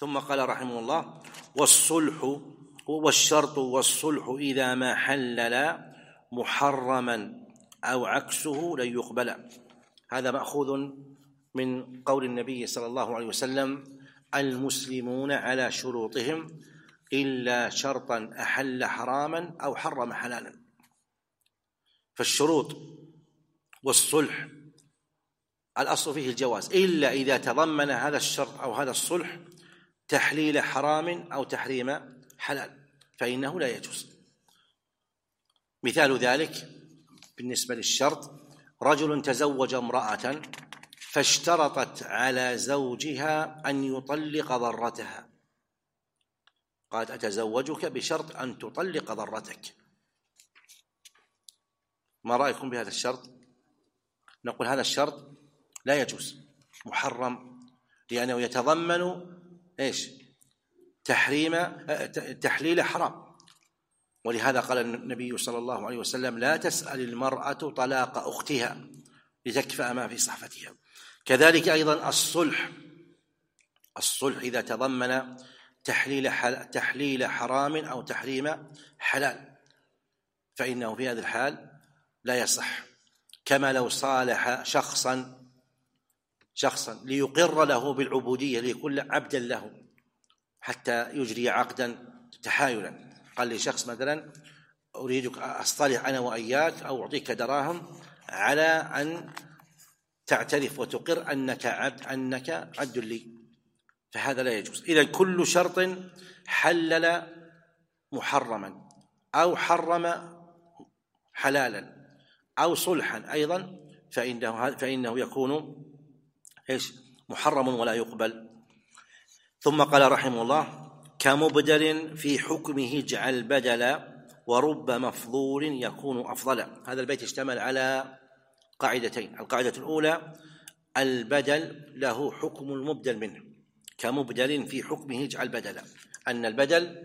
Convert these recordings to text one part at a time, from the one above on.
ثم قال رحمه الله: والشرط والصلح إذا ما حلل محرما أو عكسه لن يقبل. هذا مأخوذ من قول النبي صلى الله عليه وسلم: المسلمون على شروطهم إلا شرطا أحل حراما أو حرم حلالا. فالشروط والصلح الأصل فيه الجواز، إلا إذا تضمن هذا الشرط أو هذا الصلح تحليل حرام أو تحريم حلال فإنه لا يجوز. مثال ذلك بالنسبة للشرط: رجل تزوج امرأة فاشترطت على زوجها أن يطلق ضرتها، قالت: أتزوجك بشرط أن تطلق ضرتك. ما رأيكم بهذا الشرط؟ نقول هذا الشرط لا يجوز، محرم، لأنه يتضمن تحليل حرام. ولهذا قال النبي صلى الله عليه وسلم: لا تسأل المرأة طلاق أختها لتكفأ ما في صحفتها. كذلك أيضا الصلح إذا تضمن تحليل حرام أو تحريم حلال فإنه في هذه الحال لا يصح. كما لو صالح شخصا ليقر له بالعبودية، ليكون عبدا له حتى يجري عقدا تحايلا. قال لشخص مثلا: أريدك أصطلح أنا وإياك أو أعطيك دراهم على أن تعترف وتقر أنك عبد لي، فهذا لا يجوز. إذن كل شرط حلل محرما أو حرم حلالا أو صلحا أيضا فإنه يكون محرم ولا يقبل. ثم قال رحمه الله: كمبدل في حكمه اجعل بدلا ورب مفضول يكون أفضلا. هذا البيت اشتمل على قاعدتين: القاعدة الأولى: البدل له حكم المبدل منه، كمبدل في حكمه اجعل بدلا، أن البدل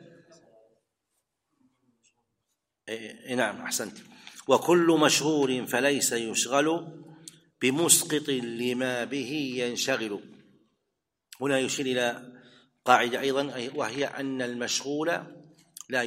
نعم أحسنت. وكل مشهور فليس يشغل بمسقط لما به ينشغل. هنا يشير إلى قاعدة أيضا، وهي أن المشغول لا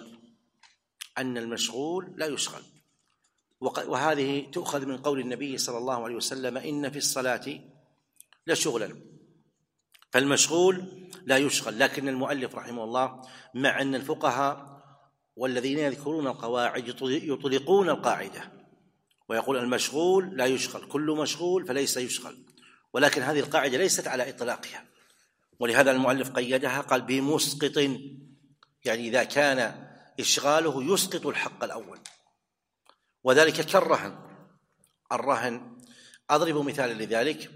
يشغل، وهذه تؤخذ من قول النبي صلى الله عليه وسلم: إن في الصلاة لشغلا. فالمشغول لا يشغل. لكن المؤلف رحمه الله مع أن الفقهاء والذين يذكرون القواعد يطلقون القاعدة ويقول المشغول لا يشغل، كل مشغول فليس يشغل، ولكن هذه القاعدة ليست على إطلاقها، ولهذا المؤلف قيدها قال بمسقط، يعني إذا كان إشغاله يسقط الحق الأول. وذلك كالرهن. أضرب مثالا لذلك: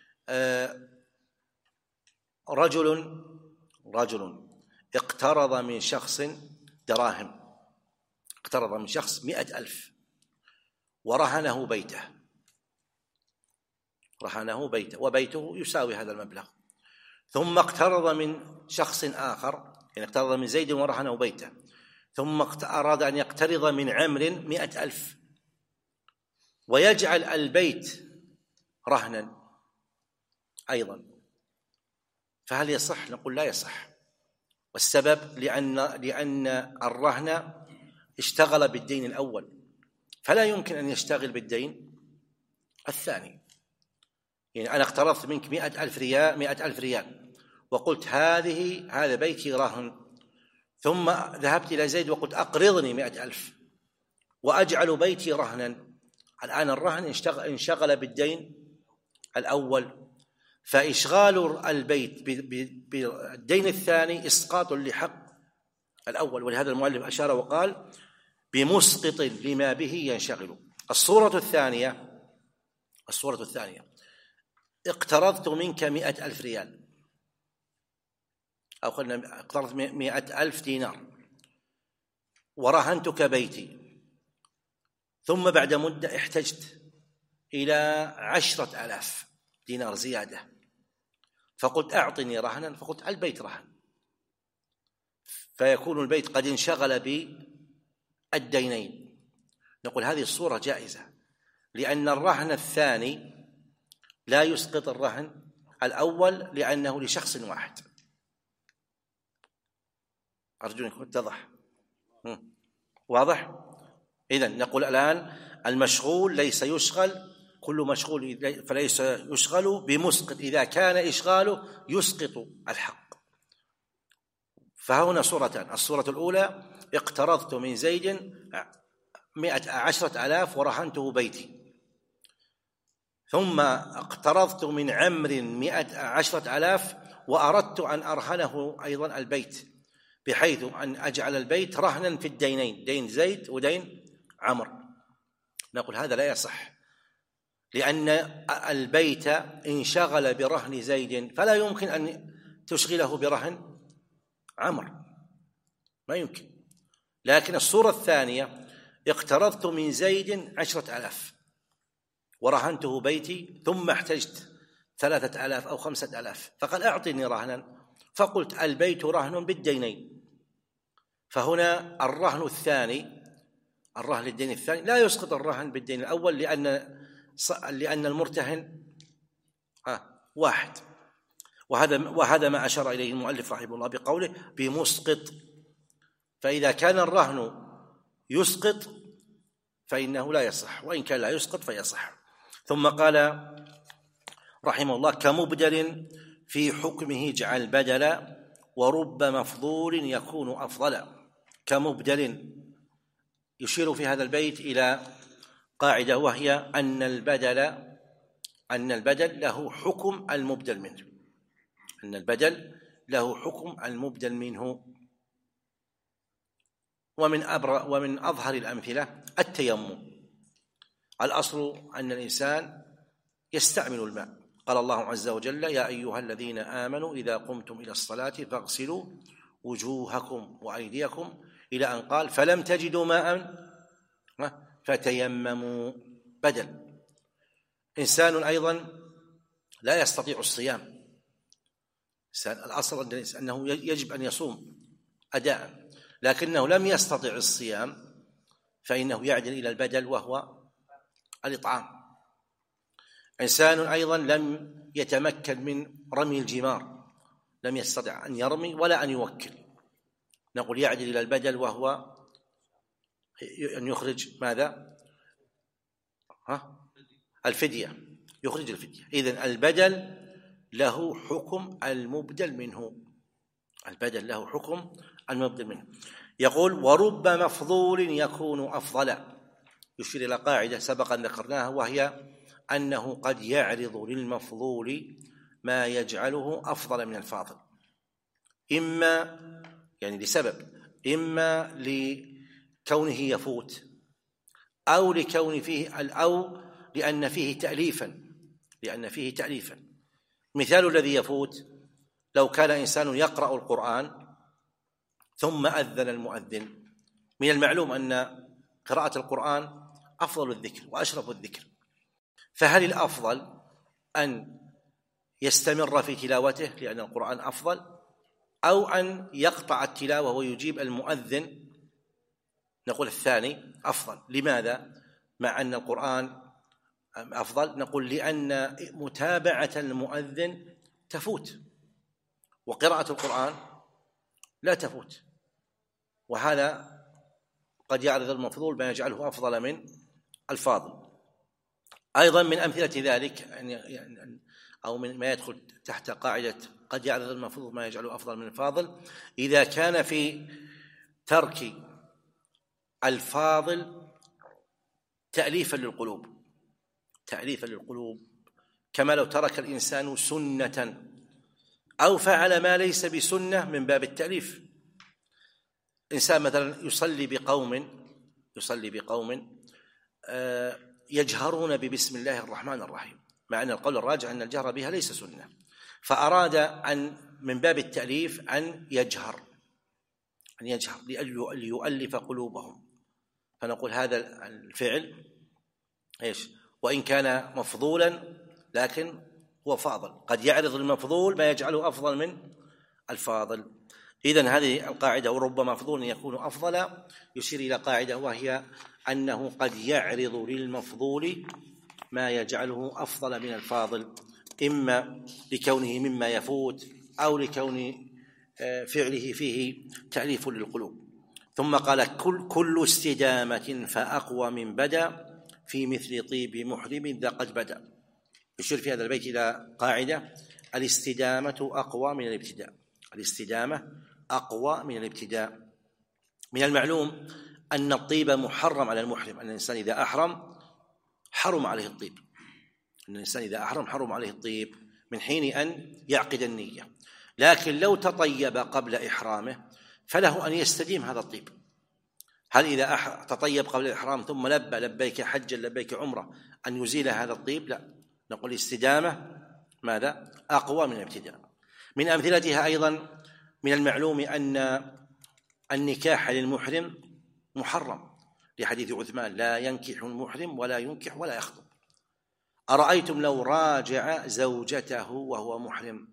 رجل اقترض من شخص دراهم، اقترض من شخص 100,000 ورهنه بيته، وبيته يساوي هذا المبلغ. ثم اقترض من شخص آخر، يعني اقترض من زيد ورهنه بيته، ثم أراد أن يقترض من عمرو 100,000 ويجعل البيت رهنا أيضا، فهل يصح؟ نقول لا يصح. والسبب لأن الرهن اشتغل بالدين الأول، فلا يمكن أن يشتغل بالدين الثاني. يعني أنا اقترضت منك 100,000 ريال وقلت هذا بيتي رهن، ثم ذهبت إلى زيد وقلت أقرضني 100,000 وأجعل بيتي رهنا. الآن الرهن انشغل بالدين الأول، فإشغال البيت بالدين الثاني إسقاط لحق الأول. ولهذا المؤلف أشار وقال بمسقط لما به ينشغل. الصورة الثانية: اقترضت منك 100,000 ريال، أو قلنا اقترضت 100,000 دينار ورهنتك بيتي، ثم بعد مدة احتجت إلى 10,000 دينار زيادة، فقلت أعطني رهنا، فقلت البيت رهن، فيكون البيت قد انشغل بالدينين. نقول هذه الصورة جائزة، لأن الرهن الثاني لا يسقط الرهن الأول لأنه لشخص واحد، أرجو أن يكون اتضح. واضح؟ إذن نقول الآن المشغول ليس يشغل، كل مشغول فليس يشغل بمسقط إذا كان إشغاله يسقط الحق. فهنا صورتان: الصورة الأولى اقترضت من زيد 10,000 ورهنته بيتي، ثم اقترضت من عمرو 10,000 وأردت أن أرهنه أيضا البيت، بحيث أن أجعل البيت رهنا في الدينين، دين زيد ودين عمرو. نقول هذا لا يصح، لأن البيت انشغل برهن زيد فلا يمكن أن تشغله برهن عمرو، ما يمكن. لكن الصورة الثانية اقترضت من زيد 10,000 ورهنته بيتي، ثم احتجت 3,000 أو 5,000 فقال أعطني رهنا، فقلت البيت رهن بالدينين. فهنا الرهن الثاني، الرهن للدين الثاني لا يسقط الرهن بالدين الأول، لأن المرتهن واحد. وهذا ما أشار إليه المؤلف رحمه الله بقوله بمسقط. فإذا كان الرهن يسقط فإنه لا يصح، وإن كان لا يسقط فيصح. ثم قال رحمه الله كمبدل في حكمه اجعل بدلا ورب مفضول يكون أفضلا. كمبدل يشير في هذا البيت إلى قاعدة، وهي أن البدل له حكم المبدل منه، أن البدل له حكم المبدل منه. ومن أظهر الأمثلة التيمم. الأصل أن الإنسان يستعمل الماء. قال الله عز وجل يا أيها الذين آمنوا إذا قمتم إلى الصلاة فاغسلوا وجوهكم وأيديكم، إلى أن قال فلم تجدوا ماء فتيمموا. بدل. إنسان أيضا لا يستطيع الصيام، الأصل أنه يجب أن يصوم أداء، لكنه لم يستطع الصيام، فإنه يعدل إلى البدل وهو الإطعام. إنسان أيضا لم يتمكن من رمي الجمار، لم يستطع أن يرمي ولا أن يوكل، نقول يعدل إلى البدل وهو أن يخرج ماذا؟ الفدية، يخرج الفدية. إذن البدل له حكم المبدل منه، البدل له حكم المبدل منه. يقول ورب مفضول يكون أفضلا، يشير إلى قاعدة سبقا ذكرناها، وهي أنه قد يعرض للمفضول ما يجعله أفضل من الفاضل، إما يعني لسبب، إما لكونه يفوت، أو لكون فيه أو لأن فيه تأليفا. مثال الذي يفوت: لو كان إنسان يقرأ القرآن ثم أذن المؤذن، من المعلوم أن قراءة القرآن أفضل الذكر وأشرف الذكر، فهل الأفضل أن يستمر في تلاوته لأن القرآن أفضل، أو أن يقطع التلاوة ويجيب المؤذن؟ نقول الثاني أفضل. لماذا؟ مع أن القرآن أفضل، نقول لأن متابعة المؤذن تفوت وقراءة القرآن لا تفوت، وهذا قد يعرض المفضول ما يجعله أفضل من الفاضل. أيضا من أمثلة ذلك أو من ما يدخل تحت قاعدة قد يعرض المفضول ما يجعله أفضل من الفاضل، إذا كان في ترك الفاضل تأليفا للقلوب، كما لو ترك الإنسان سنة أو فعل ما ليس بسنة من باب التأليف. إنسان مثلا يصلي بقوم يجهرون ببسم الله الرحمن الرحيم، مع أن القول الراجع أن الجهر بها ليس سنة، فأراد أن من باب التأليف أن يجهر ليؤلف قلوبهم، فنقول هذا الفعل وإن كان مفضولا لكن هو فاضل، قد يعرض المفضول ما يجعله أفضل من الفاضل. إذن هذه القاعدة ورب مفضول يكون أفضل يشير إلى قاعدة، وهي أنه قد يعرض للمفضول ما يجعله أفضل من الفاضل، إما لكونه مما يفوت، أو لكون فعله فيه تأليف للقلوب. ثم قال كل استدامة فأقوى من بدا في مثل طيب محرم ذا قد بدا. يشير في هذا البيت إلى قاعدة: الاستدامة أقوى من الابتداء. الاستدامة أقوى من الابتداء. من المعلوم أن الطيب محرم على المحرم، أن الإنسان إذا أحرم حرم عليه الطيب، أن الإنسان إذا أحرم حرم عليه الطيب من حين أن يعقد النية. لكن لو تطيب قبل إحرامه فله أن يستديم هذا الطيب. هل إذا تطيب قبل الإحرام ثم لبى لبيك حجا لبيك عمرة أن يزيل هذا الطيب؟ لا، نقول الاستدامة ماذا؟ أقوى من الابتداء. من أمثلتها أيضا من المعلوم أن النكاح للمحرم محرم، لحديث عثمان: لا ينكح المحرم ولا ينكح ولا يخطب. أرأيتم لو راجع زوجته وهو محرم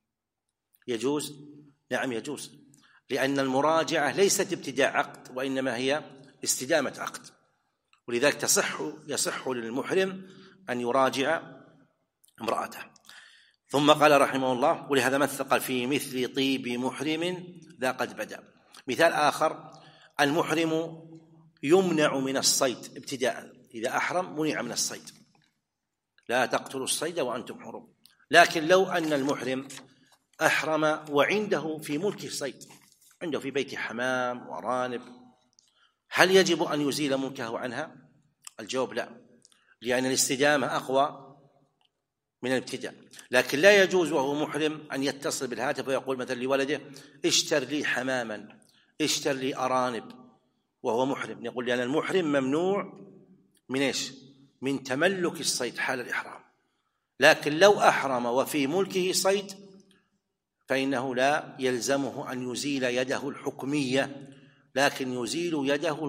يجوز؟ نعم يجوز، لأن المراجعة ليست ابتداء عقد وإنما هي استدامة عقد، ولذلك يصح للمحرم أن يراجع امرأته. ثم قال رحمه الله: ولهذا مثل قال في مثل طيب محرم ذا قد بدأ. مثال آخر: المحرم يمنع من الصيد ابتداء، إذا أحرم منع من الصيد، لا تقتلوا الصيد وأنتم حرم. لكن لو أن المحرم أحرم وعنده في ملكه صيد، عنده في بيته حمام ورانب، هل يجب أن يزيل ملكه عنها؟ الجواب لا، لأن الاستدامة أقوى من الابتداء. لكن لا يجوز وهو محرم أن يتصل بالهاتف ويقول مثلا لولده: اشتر لي حماما، اشتر لي أرانب، وهو محرم. يقول لأن المحرم ممنوع من إيش؟ من تملك الصيد حال الإحرام. لكن لو أحرم وفي ملكه صيد فإنه لا يلزمه أن يزيل يده الحكمية، لكن يزيل يده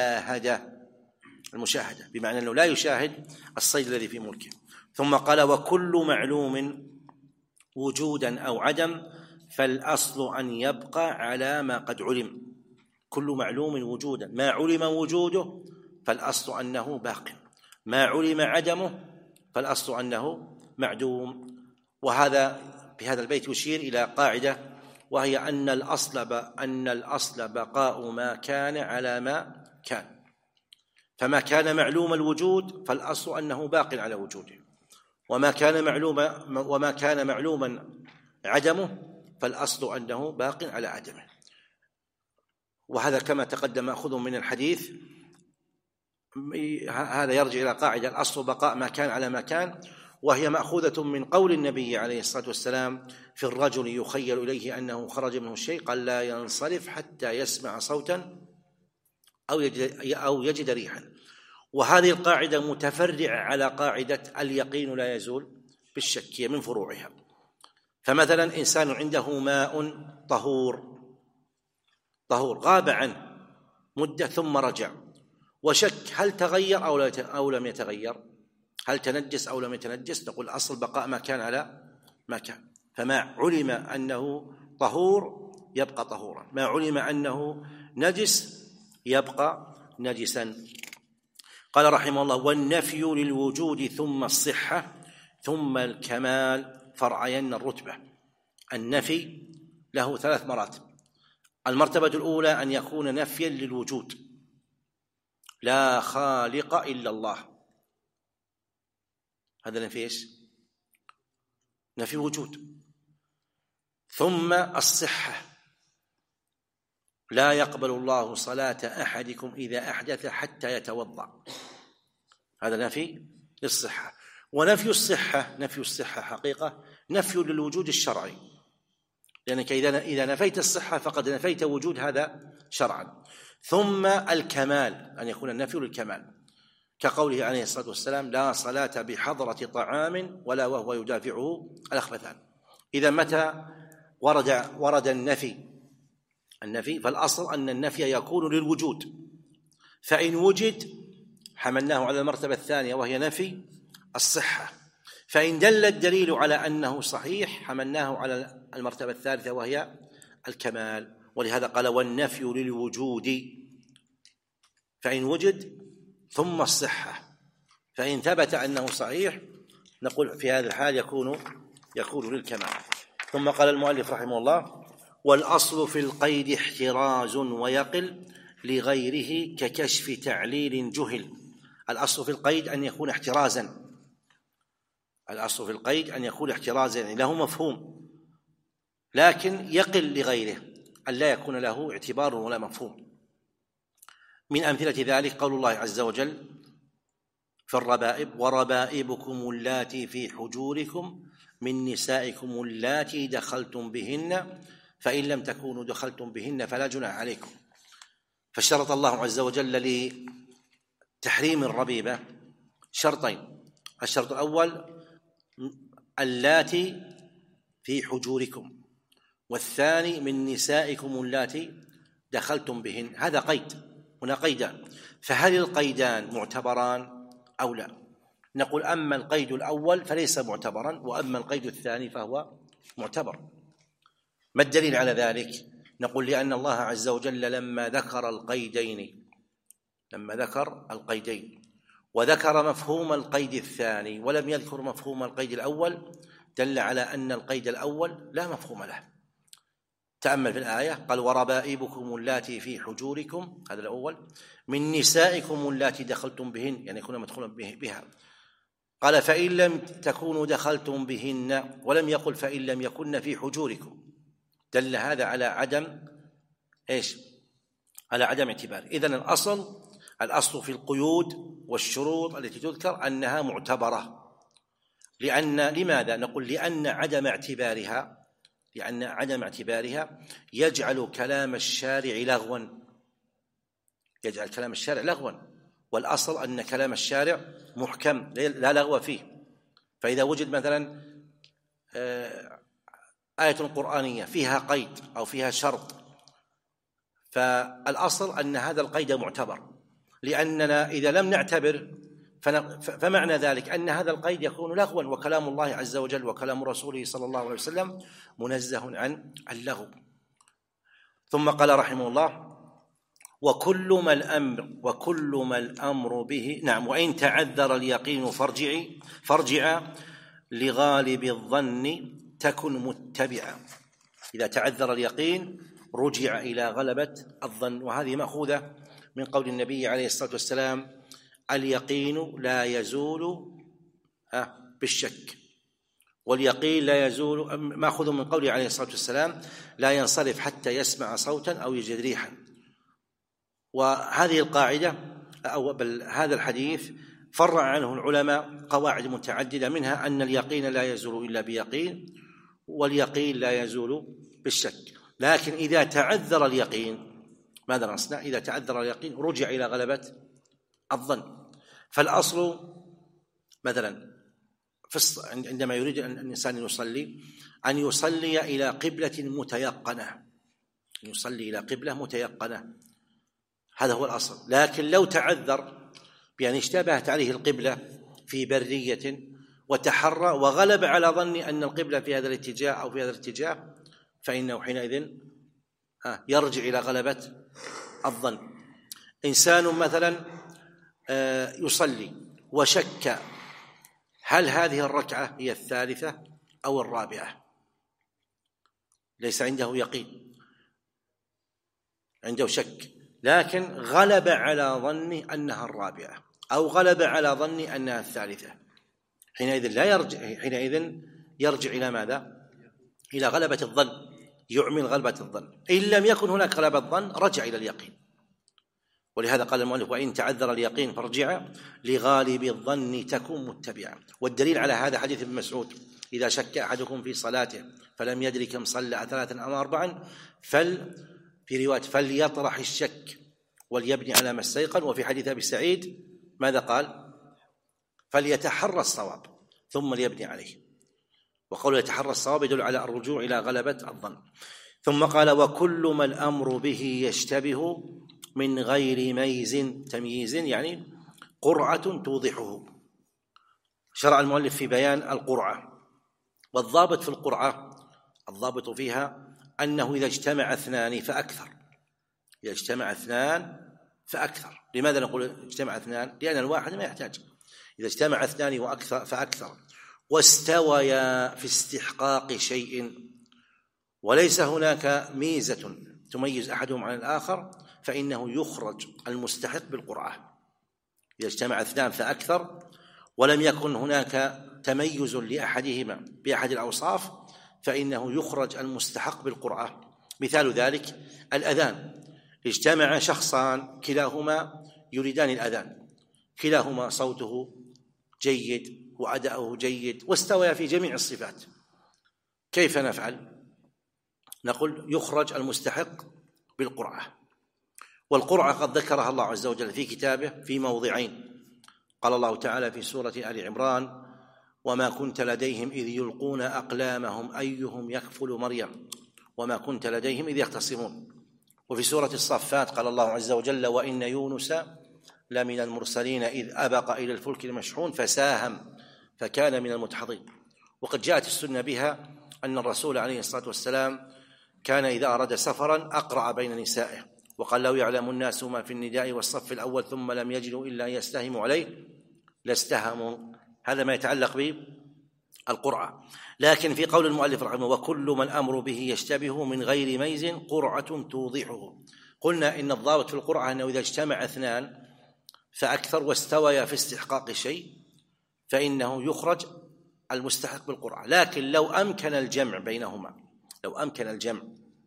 المشاهدة، بمعنى أنه لا يشاهد الصيد الذي في ملكه. ثم قال: وكل معلوم وجودا أو عدم فالأصل أن يبقى على ما قد علم. كل معلوم وجودا، ما علم وجوده فالأصل أنه باق، ما علم عدمه فالأصل أنه معدوم. وهذا بهذا البيت يشير إلى قاعدة، وهي أن الأصل بقاء ما كان على ما كان. فما كان معلوم الوجود فالأصل أنه باق على وجوده، وما كان معلوما عدمه فالأصل أنه باق على عدمه. وهذا كما تقدم مأخوذ من الحديث، هذا يرجع إلى قاعدة: الأصل بقاء ما كان على ما كان، وهي مأخوذة من قول النبي عليه الصلاة والسلام في الرجل يخيل إليه أنه خرج منه الشيء، قال: لا ينصرف حتى يسمع صوتا أو يجد ريحا. وهذه القاعدة متفرعة على قاعدة اليقين لا يزول بالشك، من فروعها. فمثلا إنسان عنده ماء طهور غاب عنه مدة ثم رجع، وشك هل تغير أو لم يتغير، هل تنجس أو لم يتنجس، نقول أصل بقاء ما كان على ما كان. فما علم أنه طهور يبقى طهورا، ما علم أنه نجس يبقى نجسا. قال رحمه الله: والنفي للوجود ثم الصحة ثم الكمال فرعين الرتبة. النفي له 3 مراتب. المرتبة الأولى أن يكون نفيا للوجود، لا خالق إلا الله، هذا نفي إيش؟ نفي الوجود. ثم الصحة، لا يقبل الله صلاة أحدكم إذا أحدث حتى يتوضأ، هذا نفي للصحة. ونفي الصحة حقيقة نفي للوجود الشرعي، لأنك إذا نفيت الصحة فقد نفيت وجود هذا شرعا. ثم الكمال، أن يكون النفي للكمال، كقوله عليه الصلاة والسلام: لا صلاة بحضرة طعام ولا وهو يدافعه الأخبثان. إذا متى ورد النفي فالأصل أن النفي يكون للوجود، فإن وجد حملناه على المرتبة الثانية وهي نفي الصحة، فإن دل الدليل على أنه صحيح حملناه على المرتبة الثالثة وهي الكمال. ولهذا قال: والنفي للوجود، فإن وجد ثم الصحة، فإن ثبت أنه صحيح نقول في هذا الحال يكون للكمال. ثم قال المؤلف رحمه الله: والأصل في القيد احتراز ويقل لغيره ككشف تعليل جهل. الأصل في القيد أن يكون احترازا، الأصل في القيد أن يكون احترازا يعني له مفهوم، لكن يقل لغيره أن لا يكون له اعتبار ولا مفهوم. من أمثلة ذلك قول الله عز وجل في الربائب: وربائبكم اللاتي في حجوركم من نسائكم اللاتي دخلتم بهن فإن لم تكونوا دخلتم بهن فلا جناح عليكم. فاشترط الله عز وجل لتحريم الربيبة شرطين: الشرط الأول اللاتي في حجوركم، والثاني من نسائكم اللاتي دخلتم بهن. هذا قيد، هنا قيدان، فهل القيدان معتبران أو لا؟ نقول أما القيد الأول فليس معتبرا، وأما القيد الثاني فهو معتبر. ما الدليل على ذلك؟ نقول لأن الله عز وجل لما ذكر القيدين وذكر مفهوم القيد الثاني ولم يذكر مفهوم القيد الأول دل على أن القيد الأول لا مفهوم له. تأمل في الآية، قال: وربائبكم اللاتي في حجوركم، هذا الأول، من نسائكم اللاتي دخلتم بهن، يعني يكون مدخولا بها. قال: فإن لم تكونوا دخلتم بهن، ولم يقل فإن لم يكن في حجوركم. دل هذا على عدم على عدم اعتبار. إذن الأصل في القيود والشروط التي تذكر أنها معتبرة. لماذا؟ نقول لأن عدم اعتبارها يجعل كلام الشارع لغوا، والأصل أن كلام الشارع محكم لا لغو فيه. فإذا وجد مثلا آية قرآنية فيها قيد أو فيها شرط، فالأصل أن هذا القيد معتبر، لأننا إذا لم نعتبر فمعنى ذلك أن هذا القيد يكون لغوا، وكلام الله عز وجل وكلام رسوله صلى الله عليه وسلم منزه عن اللغو. ثم قال رحمه الله: وكل ما الأمر به، نعم، وإن تعذر اليقين فارجع لغالب الظن تكن متبعا. إذا تعذر اليقين رجع إلى غلبة الظن، وهذه مأخوذة من قول النبي عليه الصلاة والسلام: اليقين لا يزول بالشك، واليقين لا يزول، مأخوذ من قوله عليه الصلاة والسلام: لا ينصرف حتى يسمع صوتا أو يجد ريحا. وهذه القاعدة أو بل هذا الحديث فرع عنه العلماء قواعد متعددة، منها أن اليقين لا يزول إلا بيقين، واليقين لا يزول بالشك. لكن إذا تعذر اليقين ماذا نصنع؟ إذا تعذر اليقين رجع إلى غلبة الظن. فالأصل مثلا عندما يريد الإنسان أن يصلي إلى قبلة متيقنة، يصلي إلى قبلة متيقنة، هذا هو الأصل. لكن لو تعذر بأن اشتبهت عليه القبلة في برية وتحرى وغلب على ظني أن القبلة في هذا الاتجاه أو في هذا الاتجاه، فإنه حينئذ يرجع إلى غلبة الظن. إنسان مثلا يصلي وشك هل هذه الركعة هي الثالثة أو الرابعة، ليس عنده يقين، عنده شك، لكن غلب على ظني أنها الرابعة أو غلب على ظني أنها الثالثة، حينئذ يرجع إلى ماذا؟ إلى غلبة الظن، يعمل غلبة الظن. إن لم يكن هناك غلبة الظن رجع إلى اليقين. ولهذا قال المؤلف: وإن تعذر اليقين فارجع لغالب الظن تكن متبعا. والدليل على هذا حديث ابن مسعود: إذا شك أحدكم في صلاته فلم يدري كم صلى 3 أو 4 في رواية فليطرح الشك وليبني على ما استيقن. وفي حديث أبي سعيد ماذا قال؟ فليتحرى الصواب ثم ليبني عليه. وقوله يتحرى الصواب يدل على الرجوع إلى غلبة الظن. ثم قال: وكل ما الأمر به يشتبه من غير تمييز، يعني قرعة توضحه. شرع المؤلف في بيان القرعة. والضابط في القرعة، الضابط فيها أنه إذا اجتمع 2 فأكثر، إذا اجتمع 2 فأكثر. لماذا نقول اجتمع 2؟ لأن الواحد ما يحتاج. إذا اجتمع 2 وأكثر فأكثر واستويا في استحقاق شيء، وليس هناك ميزة تميز أحدهم عن الآخر فإنه يخرج المستحق بالقرعة. إذا اجتمع اثنان فأكثر ولم يكن هناك تميز لأحدهما بأحد الأوصاف فإنه يخرج المستحق بالقرعة. مثال ذلك الأذان، اجتمع شخصان كلاهما يريدان الأذان، كلاهما صوته جيد وأداؤه جيد واستوى في جميع الصفات، كيف نفعل؟ نقول يخرج المستحق بالقرعة. والقرعة قد ذكرها الله عز وجل في كتابه في موضعين. قال الله تعالى في سورة آل عمران: وما كنت لديهم إذ يلقون أقلامهم أيهم يكفل مريم وما كنت لديهم إذ يختصمون. وفي سورة الصفات قال الله عز وجل: وإن يونس لمن المرسلين إذ أبق إلى الفلك المشحون فساهم فكان من المدحضين. وقد جاءت السنة بها أن الرسول عليه الصلاة والسلام كان إذا أراد سفرا أقرع بين نسائه، وقال: لو يعلم الناس ما في النداء والصف الأول ثم لم يجدوا إلا أن يستهموا عليه لاستهموا. هذا ما يتعلق بالقرعة. لكن في قول المؤلف رحمه: وكل ما الأمر به يشتبه من غير ميز قرعة توضحه. قلنا إن الضابط في القرعة أنه إذا اجتمع اثنان فأكثر واستويا في استحقاق شيء فإنه يخرج المستحق بالقرعة. لكن لو أمكن الجمع بينهما، لو أمكن الجمع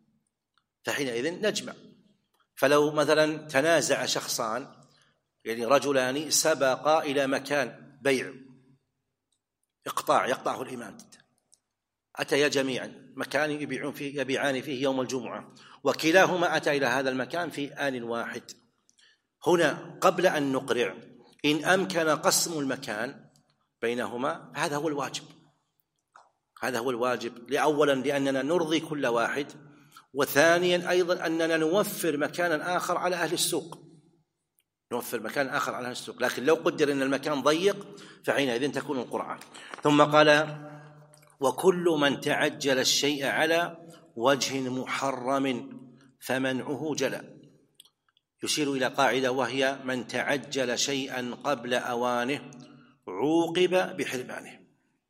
فحينئذ نجمع. فلو مثلا تنازع شخصان، يعني رجلان سبقا إلى مكان بيع إقطاع يقطعه الإمام، أتيا جميعا مكان يبيعان فيه يوم الجمعة، وكلاهما أتى إلى هذا المكان في آن واحد. هنا قبل أن نقرع إن أمكن قسم المكان بينهما هذا هو الواجب، هذا هو الواجب. أولا لأننا نرضي كل واحد، وثانيا أيضا أننا نوفر مكانا آخر على أهل السوق، نوفر مكان آخر على أهل السوق. لكن لو قدر أن المكان ضيق فحينئذ تكون القرعة. ثم قال: وكل من تعجل الشيء على وجه محرم فمنعه جلى. يشير إلى قاعدة وهي: من تعجل شيئا قبل أوانه عوقب بحرمانه.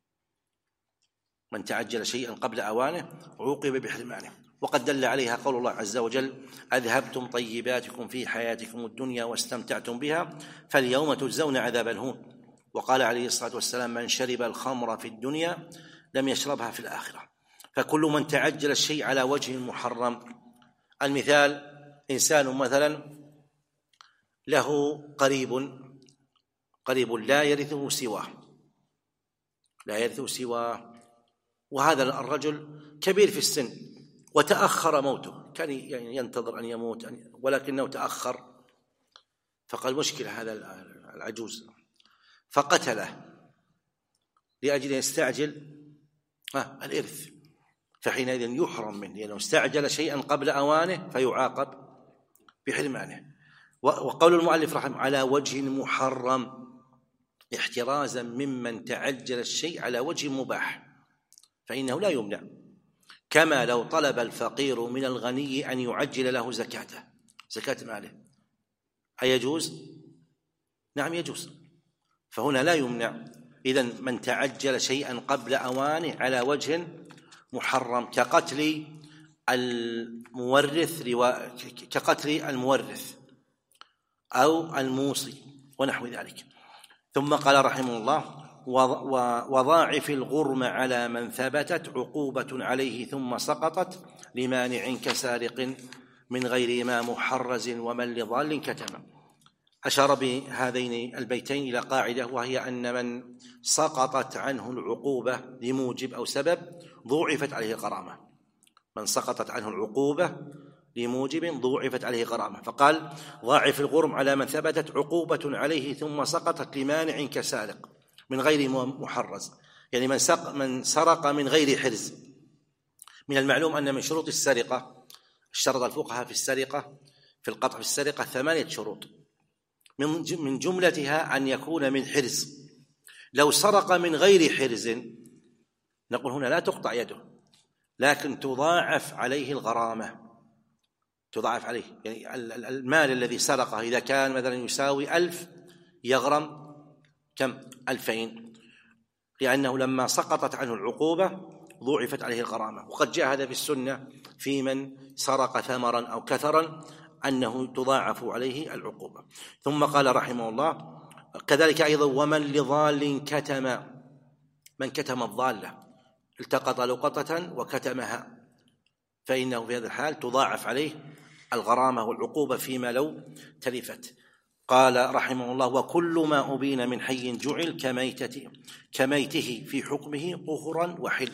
من تعجل شيئا قبل أوانه عوقب بحرمانه. وقد دل عليها قول الله عز وجل: أذهبتم طيباتكم في حياتكم الدنيا واستمتعتم بها فاليوم تجزون عذاب الهون. وقال عليه الصلاة والسلام: من شرب الخمر في الدنيا لم يشربها في الآخرة. فكل من تعجل الشيء على وجه محرم. المثال: إنسان مثلا له قريب لا يرثه سواه، وهذا الرجل كبير في السن وتأخر موته، كان يعني ينتظر أن يموت ولكنه تأخر، فقال: مشكلة هذا العجوز، فقتله لأجل أن يستعجل الإرث، فحينئذ يحرم منه لأنه استعجل شيئا قبل أوانه فيعاقب بحرمانه. وقول المؤلف رحمه: على وجه محرم احترازا ممن تعجل الشيء على وجه مباح، فإنه لا يمنع. كما لو طلب الفقير من الغني أن يعجل له زكاته، زكاة ماله، أيجوز؟ نعم يجوز، فهنا لا يمنع. إذن من تعجل شيئا قبل أوانه على وجه محرم كقتل المورث أو الموصي ونحو ذلك. ثم قال رحمه الله: وضاعف الغرم على من ثبتت عقوبة عليه ثم سقطت لمانع كسارق من غير ما محرز ومن لضال كتم. أشار بهذين البيتين إلى قاعدة وهي أن من سقطت عنه العقوبة لموجب أو سبب ضوعفت عليه غرامة. من سقطت عنه العقوبة لموجب ضوعفت عليه غرامة. فقال: ضاعف الغرم على من ثبتت عقوبة عليه ثم سقطت لمانع كسارق من غير محرز، يعني من سرق من غير حرز. من المعلوم أن من شروط السرقة، اشترط الفقهاء في السرقة في القطع في السرقة 8 شروط، من جملتها أن يكون من حرز. لو سرق من غير حرز نقول هنا لا تقطع يده، لكن تضاعف عليه الغرامة، تضاعف عليه. يعني المال الذي سرقه إذا كان مثلا يساوي 1000 يغرم كم؟ 2000، لأنه لما سقطت عنه العقوبة ضوعفت عليه الغرامة. وقد جاء هذا في السنة في من سرق ثمرا أو كثرا أنه تضاعف عليه العقوبة. ثم قال رحمه الله كذلك أيضا ومن لضال كتم، من كتم الضالة التقط لقطة وكتمها فإنه في هذا الحال تضاعف عليه الغرامة والعقوبة فيما لو تلفت. قال رحمه الله وكل ما أبين من حي جعل كميته في حكمه طهرا وحل،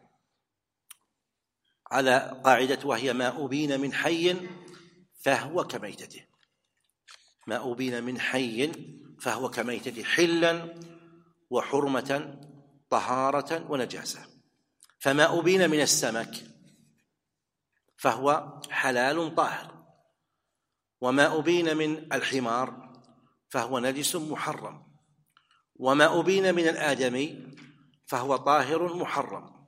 على قاعدة وهي ما أبين من حي فهو كميتته، ما أبين من حي فهو كميتته حلا وحرمة طهارة ونجاسة. فما أبين من السمك فهو حلال طاهر، وما أبين من الحمار فهو نجس محرم، وما أبين من الآدمي فهو طاهر محرم.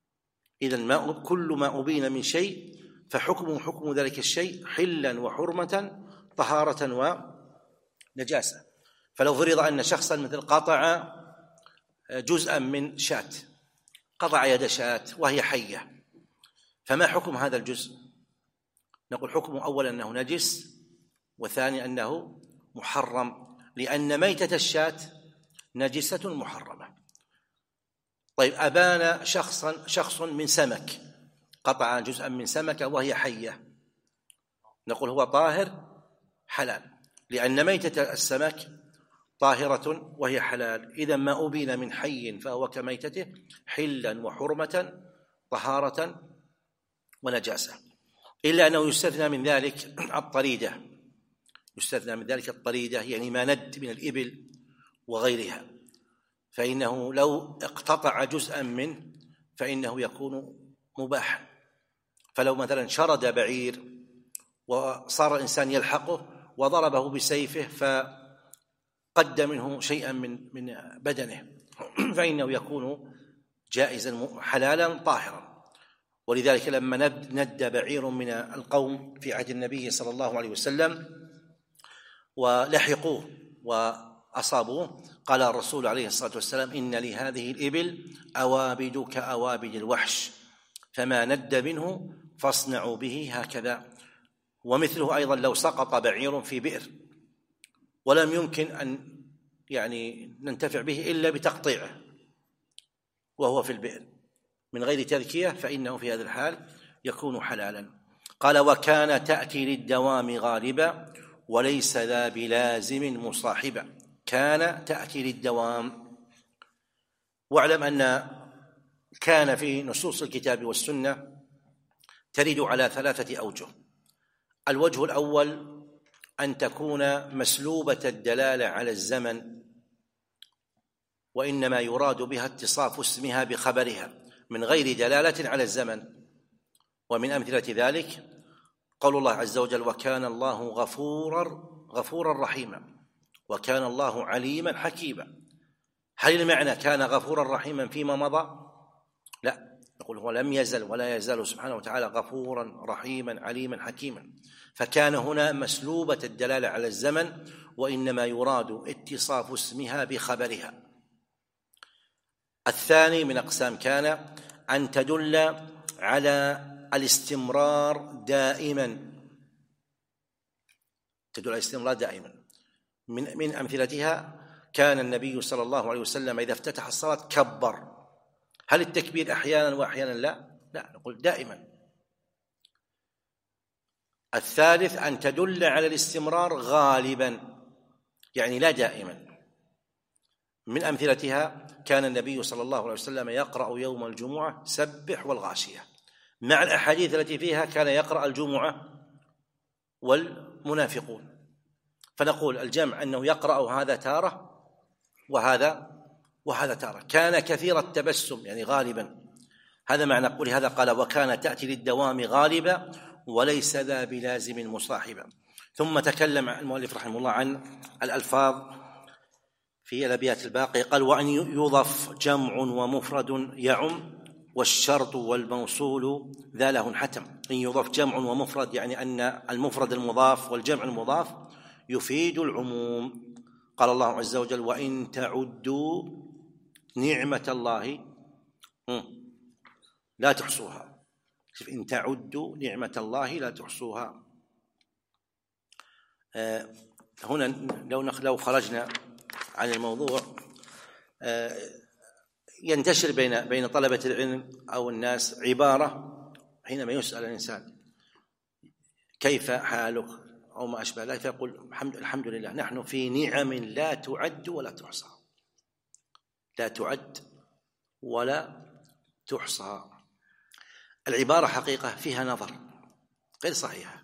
إذن كل ما أبين من شيء فحكمه حكم ذلك الشيء حلا وحرمة طهارة ونجاسة. فلو فرض أن شخصا مثل قطع جزءا من شاة، قطع يد شاة وهي حية، فما حكم هذا الجزء؟ نقول حكمه أولا أنه نجس، وثاني أنه محرم، لأن ميتة الشاة نجسة محرمة. طيب أبان شخص من سمك، قطع جزءا من سمكة وهي حية، نقول هو طاهر حلال، لأن ميتة السمك طاهرة وهي حلال. إذا ما أبين من حي فهو كميتته حلا وحرمة طهارة ونجاسة، إلا أنه يستثنى من ذلك الطريدة، يستثنى من ذلك الطريدة يعني ما ند من الإبل وغيرها، فإنه لو اقتطع جزءا منه فإنه يكون مباحا. فلو مثلا شرد بعير وصار الإنسان يلحقه وضربه بسيفه فقد منه شيئا من بدنه فإنه يكون جائزا حلالا طاهرا. ولذلك لما ند بعير من القوم في عهد النبي صلى الله عليه وسلم ولحقوه وأصابوه، قال الرسول عليه الصلاة والسلام إن لهذه الإبل أوابد كأوابد الوحش فما ند منه فاصنعوا به هكذا. ومثله أيضا لو سقط بعير في بئر ولم يمكن أن ننتفع به إلا بتقطيعه وهو في البئر من غير تذكية فإنه في هذا الحال يكون حلالا. قال وكان تأتي للدوام غالبا وليس ذا بلازم مصاحبا. كان تأتي للدوام، واعلم أن كان في نصوص الكتاب والسنة ترد على 3 أوجه. الوجه الأول أن تكون مسلوبة الدلالة على الزمن، وإنما يراد بها اتصاف اسمها بخبرها من غير دلالة على الزمن. ومن أمثلة ذلك قول الله عز وجل وكان الله غفورا رحيما وكان الله عليما حكيما. هل المعنى كان غفورا رحيما فيما مضى؟ لا، نقول هو لم يزل ولا يزال سبحانه وتعالى غفورا رحيما عليما حكيما، فكان هنا مسلوبة الدلالة على الزمن، وإنما يراد اتصاف اسمها بخبرها. الثاني من أقسام كان أن تدل على الاستمرار دائما، تدل على الاستمرار دائما. من أمثلتها كان النبي صلى الله عليه وسلم إذا افتتح الصلاة كبر. هل التكبير أحيانا وأحيانا لا، نقول دائما. الثالث أن تدل على الاستمرار غالبا، يعني لا دائما. من أمثلتها كان النبي صلى الله عليه وسلم يقرأ يوم الجمعة سبح والغاشية، مع الأحاديث التي فيها كان يقرأ الجمعة والمنافقون. فنقول الجمع أنه يقرأ هذا تارة وهذا تارة. كان كثير التبسم يعني غالبا، هذا معنى قوله هذا قال وكان تأتي للدوام غالبا وليس ذا بلازم مصاحبا. ثم تكلم المؤلف رحمه الله عن الألفاظ في الأبيات الباقية، قال وأن يضف جمع ومفرد يعم والشرط والموصول ذا له حتم. إن يضف جمع ومفرد يعني أن المفرد المضاف والجمع المضاف يفيد العموم. قال الله عز وجل وإن تعدوا نعمة الله لا تحصوها. شوف إن تعدوا نعمة الله لا تحصوها. هنا لو خرجنا عن الموضوع ينتشر بين طلبة العلم أو الناس عبارة حينما يسأل الإنسان كيف حالك أو ما أشبه ذلك فيقول الحمد لله نحن في نعم لا تعد ولا تحصى. لا تعد ولا تحصى. العبارة حقيقة فيها نظر، غير صحيحة،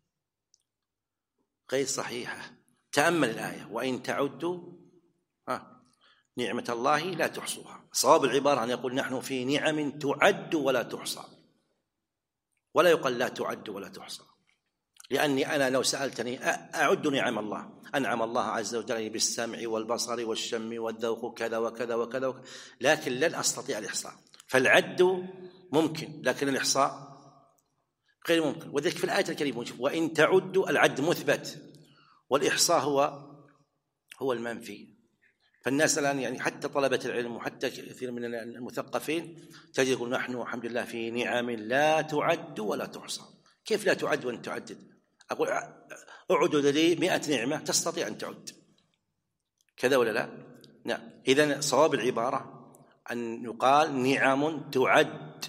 غير صحيحة. تأمل الآية وإن تعدوا نعمة الله لا تحصوها. صواب العبارة أن يقول نحن في نعم تعد ولا تحصى، ولا يقال لا تعد ولا تحصى. لأني أنا لو سألتني أعد نعم الله، أنعم الله عز وجل بالسمع والبصر والشم والذوق كذا وكذا وكذا، لكن لن أستطيع الإحصاء. فالعد ممكن لكن الإحصاء غير ممكن. وذلك في الآية الكريمة وإن تعدوا العد مثبت والإحصاء هو المنفي. فالناس الآن يعني حتى طلبة العلم وحتى كثير من المثقفين تجد يقول نحن الحمد لله في نعم لا تعد ولا تحصى. كيف لا تعد وأن تعدد؟ أقول أعدد لي 100 نعمة تستطيع أن تعد، كذا ولا لا؟ نعم. إذن صواب العبارة أن يقال نعم تعد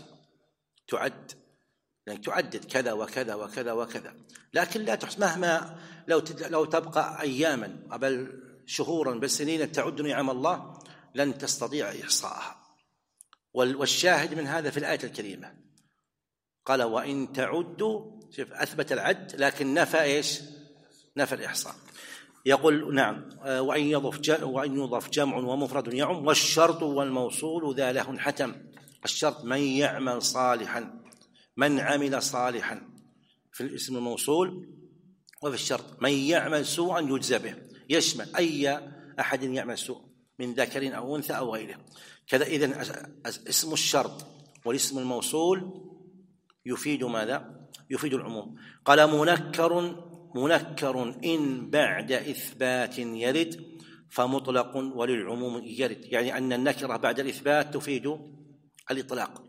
يعني تعدد كذا وكذا وكذا وكذا، لكن لا تحصى. مهما لو تبقى أياما بل شهورا بل سنين تعد نعم الله لن تستطيع إحصاءها. والشاهد من هذا في الآية الكريمة قال وإن تعدوا، شوف أثبت العد لكن نفى إيش؟ نفى الإحصاء. يقول نعم وإن يضف جمع ومفرد يعم والشرط والموصول ذا له حتم. الشرط من يعمل صالحا، من عمل صالحا في الاسم الموصول، وفي الشرط من يعمل سوءا يجزى به، يشمل أي أحد يعمل سوء من ذكر أو أنثى أو غيره كذا. إذن اسم الشرط والاسم الموصول يفيد ماذا؟ يفيد العموم. قال منكر إن بعد إثبات يرد فمطلق وللعموم يرد، يعني أن النكرة بعد الإثبات تفيد الإطلاق.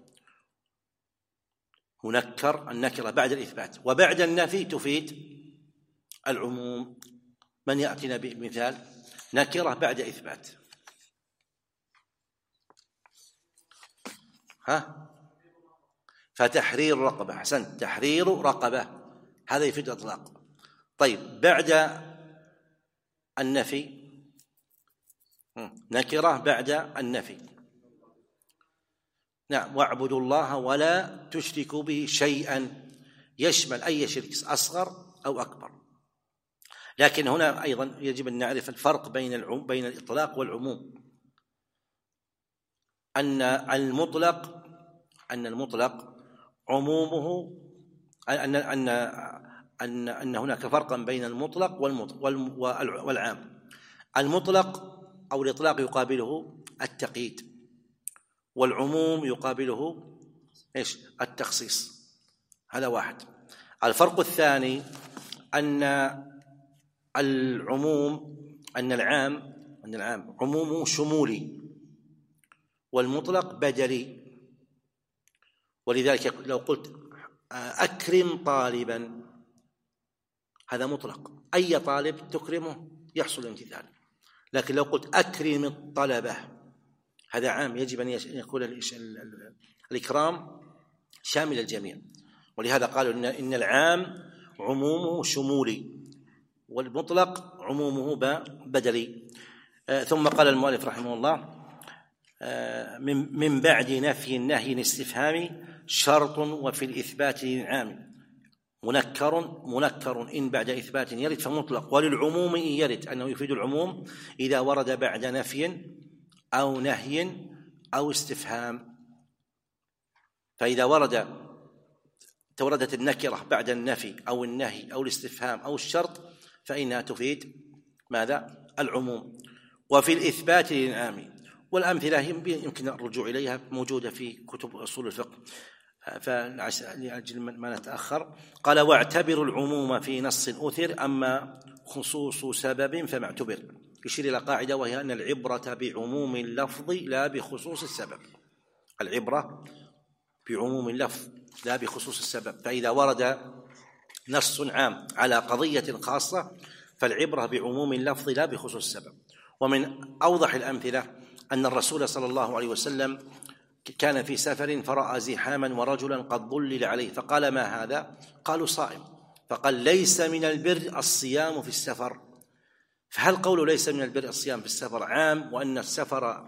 منكر النكرة بعد الإثبات، وبعد النفي تفيد العموم. من يأتينا بمثال نكرة بعد إثبات؟ فتحرير رقبة. حسنت، تحرير رقبة هذا يفيد الإطلاق. طيب بعد النفي نكرة بعد النفي، نعم واعبدوا الله ولا تشركوا به شيئا، يشمل أي شرك أصغر أو أكبر. لكن هنا أيضا يجب أن نعرف الفرق بين الإطلاق والعموم. أن المطلق عمومه أن هناك فرقا بين المطلق والعام. المطلق أو الإطلاق يقابله التقييد، والعموم يقابله إيش؟ التخصيص. هذا واحد. الفرق الثاني أن العام عمومه شمولي والمطلق بدلي. ولذلك لو قلت أكرم طالبا هذا مطلق، أي طالب تكرمه يحصل الامتثال. لكن لو قلت أكرم الطلبة هذا عام، يجب أن يكون الإكرام شامل الجميع. ولهذا قالوا إن العام عمومه شمولي والمطلق عمومه بدلي. ثم قال المؤلف رحمه الله من بعد نفي النهي الاستفهامي شرط وفي الإثبات للعام. منكر إن بعد إثبات يرد فمطلق، وللعموم إن يرد أنه يفيد العموم إذا ورد بعد نفي أو نهي أو استفهام. فإذا وردت النكرة بعد النفي أو النهي أو الاستفهام أو الشرط فإنها تفيد ماذا؟ العموم. وفي الإثبات للعام، والأمثلة يمكن الرجوع إليها موجودة في كتب أصول الفقه فلأجل ما نتأخر. قال واعتبر العموم في نص أثر أما خصوص سبب فما اعتبر. يشير إلى قاعدة وهي أن العبرة بعموم اللفظ لا بخصوص السبب. العبرة بعموم اللفظ لا بخصوص السبب، فإذا ورد نص عام على قضية خاصة فالعبرة بعموم اللفظ لا بخصوص السبب. ومن أوضح الأمثلة أن الرسول صلى الله عليه وسلم كان في سفر فرأى زحاما ورجلا قد ظلل عليه فقال: ما هذا؟ قالوا: صائم. فقال: ليس من البر الصيام في السفر. فهل قول ليس من البر الصيام في السفر عام وأن السفر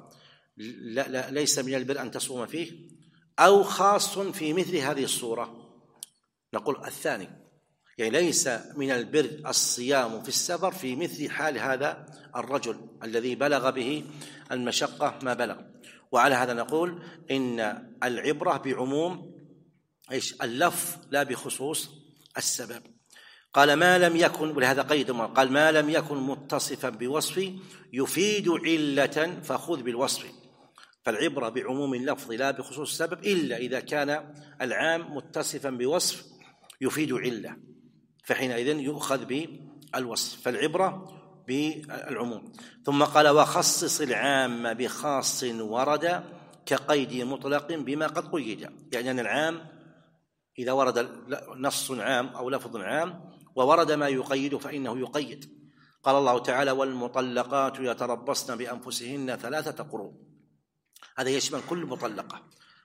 ليس من البر أن تصوم فيه، أو خاص في مثل هذه الصورة؟ نقول الثاني، يعني ليس من البر الصيام في السفر في مثل حال هذا الرجل الذي بلغ به المشقة ما بلغ. وعلى هذا نقول إن العبرة بعموم اللفظ لا بخصوص السبب. قال: ما لم يكن، ولهذا قيد، قال: ما لم يكن متصفا بوصف يفيد علة فخذ بالوصف. فالعبرة بعموم اللفظ لا بخصوص السبب إلا إذا كان العام متصفا بوصف يفيد علة، فحينئذ يؤخذ بالوصف. فالعبرة بالعموم. ثم قال: وخصص العام بخاص ورد كقيد مطلق بما قد قيد. يعني أن العام إذا ورد نص عام أو لفظ عام وورد ما يقيد فإنه يقيد. قال الله تعالى: والمطلقات يتربصن بأنفسهن 3 قروء. هذا يشمل كل مطلقة،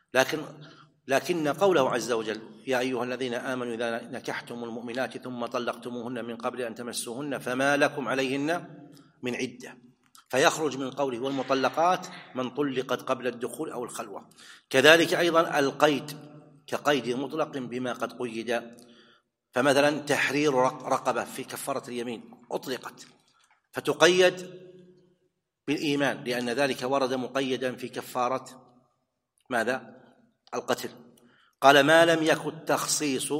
لكن قوله عز وجل: يا أيها الذين آمنوا إذا نكحتم المؤمنات ثم طلقتموهن من قبل أن تمسوهن فما لكم عليهن من عدة، فيخرج من قوله والمطلقات من طلقت قبل الدخول أو الخلوة. كذلك أيضا القيد كقيد مطلق بما قد قيد. فمثلا تحرير رقبة في كفارة اليمين أطلقت فتقيد بالإيمان، لأن ذلك ورد مقيدا في كفارة ماذا؟ القتل. قال: ما لم يكن تخصيص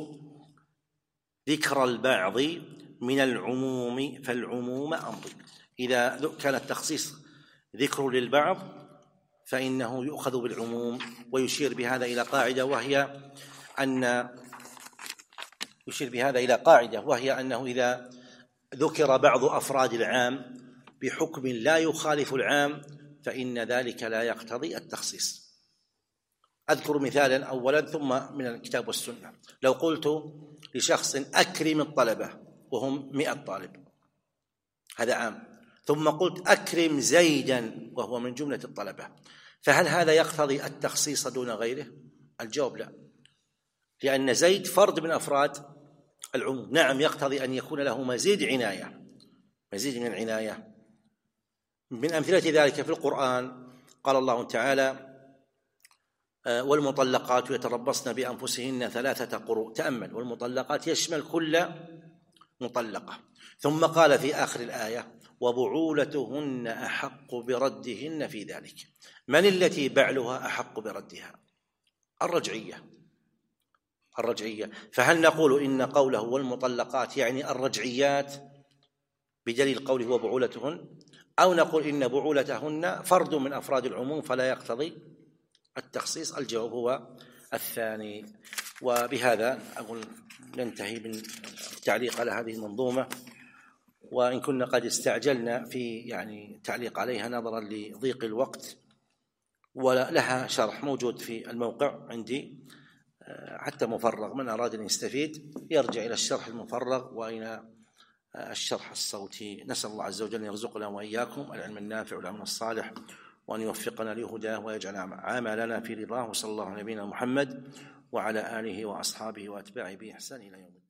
ذكر البعض من العموم فالعموم أمر. إذا كان التخصيص ذكر للبعض فإنه يؤخذ بالعموم. ويشير بهذا إلى قاعدة وهي أنه إذا ذكر بعض أفراد العام بحكم لا يخالف العام فإن ذلك لا يقتضي التخصيص. أذكر مثالا أولا ثم من الكتاب والسنة. لو قلت لشخص أكرم الطلبة وهم 100 طالب، هذا عام، ثم قلت أكرم زيدا وهو من جملة الطلبة، فهل هذا يقتضي التخصيص دون غيره؟ الجواب لا، لأن زيد فرد من أفراد العموم. نعم يقتضي أن يكون له مزيد من العناية. من أمثلة ذلك في القرآن قال الله تعالى: والمطلقات يتربصن بأنفسهن 3 قروء. تأمل، والمطلقات يشمل كل مطلقة. ثم قال في آخر الآية: وبعولتهن أحق بردهن في ذلك. من التي بعلها أحق بردها؟ الرجعية. فهل نقول إن قوله والمطلقات يعني الرجعيات بدليل قوله وبعولتهن، أو نقول إن بعولتهن فرد من أفراد العموم فلا يقتضي التخصيص؟ الجواب هو الثاني. وبهذا أقول ننتهي من التعليق على هذه المنظومة، وإن كنا قد استعجلنا في تعليق عليها نظرا لضيق الوقت، ولها شرح موجود في الموقع عندي حتى مفرغ، من أراد أن يستفيد يرجع إلى الشرح المفرغ وإلى الشرح الصوتي. نسأل الله عز وجل أن يرزقنا وإياكم العلم النافع والعمل الصالح، وأن يوفقنا لهداه ويجعل عملنا في رضاه. وصلى الله على نبينا محمد وعلى آله وأصحابه وأتباعه بإحسان إلى يوم الدين.